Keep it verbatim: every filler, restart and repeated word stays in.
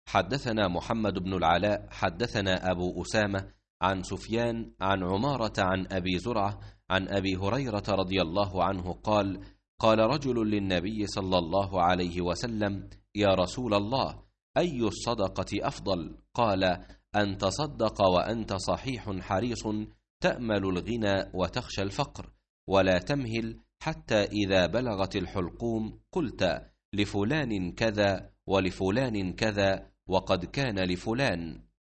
حدثنا محمد بن العلاء حدثنا أبو أسامة عن سفيان عن عمارة عن أبي زرعة عن أبي هريرة رضي الله عنه قال: قال رجل للنبي صلى الله عليه وسلم: يا رسول الله، أي الصدقة أفضل؟ قال: أن تصدق وأنت صحيح حريص تأمل الغنى وتخشى الفقر، ولا تمهل حتى إذا بلغت الحلقوم قلت لفلان كذا ولفلان كذا وقد كان لفلان.